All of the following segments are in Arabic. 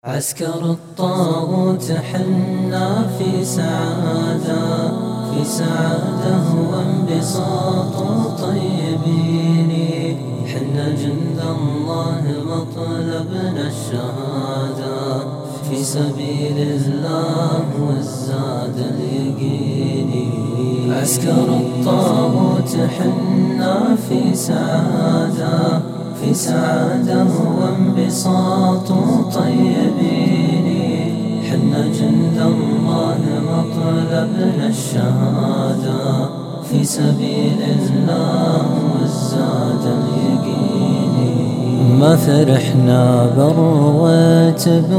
عسكر الطاغوت حنا في سعادة وانبساط طيبين. حنا جند الله مطلبنا الشهادة في سبيل الله والزاد اليقين. عسكر الطاغوت حنا في سعادة وانبساط طيبين. حنا جند الله مطلبنا الشهادة في سبيل الله والزاد اليقين. ما فرحنا بالرواتب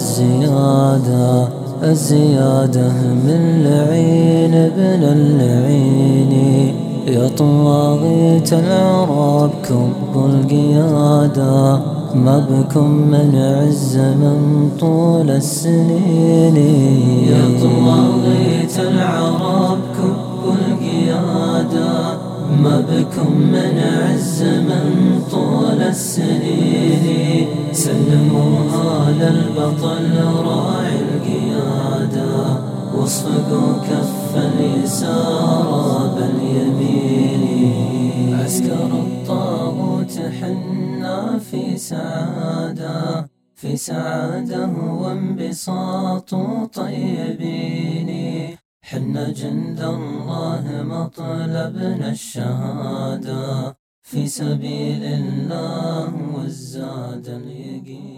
الزيادة من لعين ابن اللعين. يا طواغيت العرب كبوا القيادة، ما بكم من عز من طول السنين. يا طواغيت العرب كبوا القيادة، ما بكم من عز من طول السنين. سلموها للبطل راعي القيادة، واصفقوا كف اليسار باليمين. عسكر الطاغوت حنا في سعادة وانبساط طيبين. حنا جند الله مطلبنا الشهادة في سبيل الله والزاد اليقين.